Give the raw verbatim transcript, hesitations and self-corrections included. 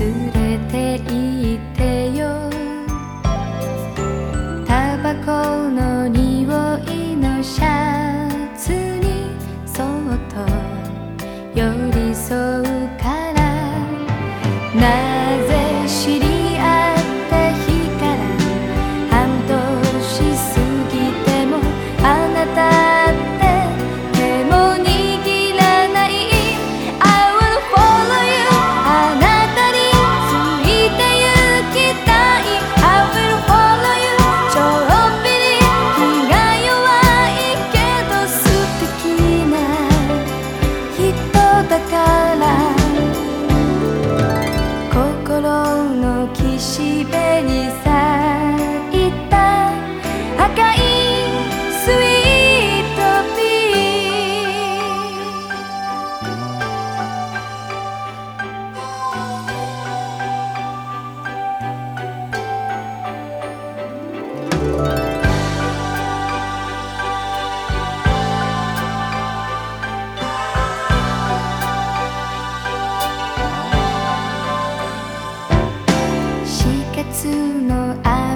連れて行ってよ。タバコの匂いのシャツにそっと寄り添うから。なぜ知り合った日から半年過ぎてもあなたって手も握らない。 I will follow you あなたについて行きたい。 I will follow you ちょっぴり気が弱いけど素敵な人だから。心の岸辺に咲いた赤いスイートピー。しがつの雨